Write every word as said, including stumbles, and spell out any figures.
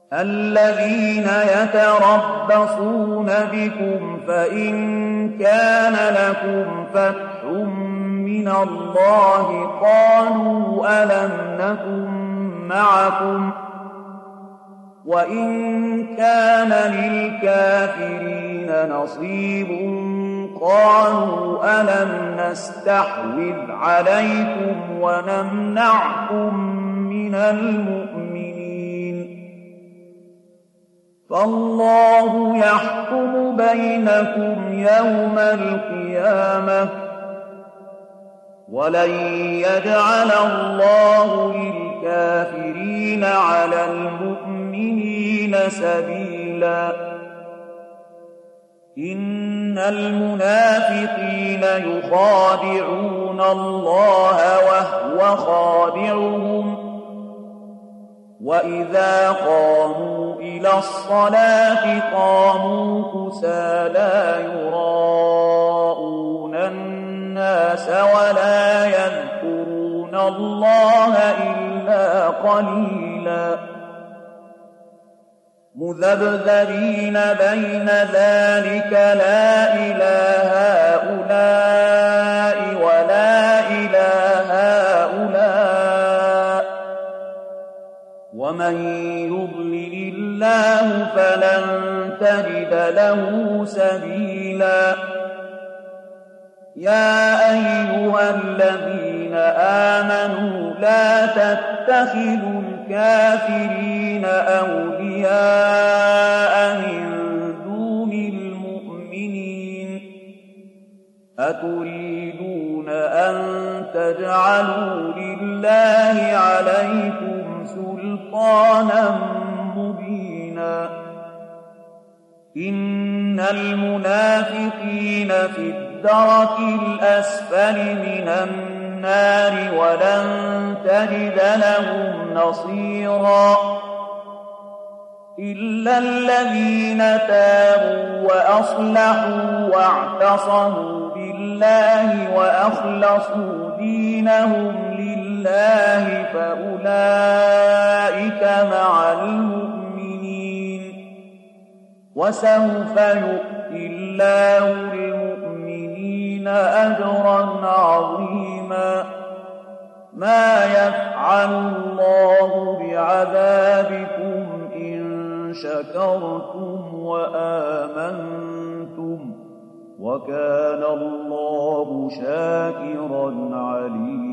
الذين يتربصون بكم فإن كان لكم فتح من الله قالوا ألم نكن معكم وإن كان للكافرين نصيب قالوا ألم نستحوذ عليكم ونمنعكم من المؤمنين فالله يحكم بينكم يوم القيامة ولن يجعل الله للكافرين على المؤمنين سبيلا إن المنافقين يخادعون الله وهو خادعهم وإذا قاموا إلى الصلاة قاموا كسالى يراءون الناس ولا يذكرون الله إلا قليلا مذبذبين بين ذلك لا إله هؤلاء ولا إله هؤلاء ومن يضلل الله فلن تجد له سبيلا يا أيها الذين آمنوا لا تتخذوا الكافرين أولياء من دون المؤمنين أتريدون أن تجعلوا لله عليكم سلطانا مبينا إن المنافقين في الدرك الأسفل من النار ولن تجد لهم نصيرا إلا الذين تابوا وأصلحوا واعتصموا بالله وأخلصوا دينهم لله فأولئك مع المؤمنين وسوف يؤتي الله المؤمنين أجرا عظيما ما يفعل الله بعذابكم إن شكرتم وآمنتم وكان الله شاكرا عليما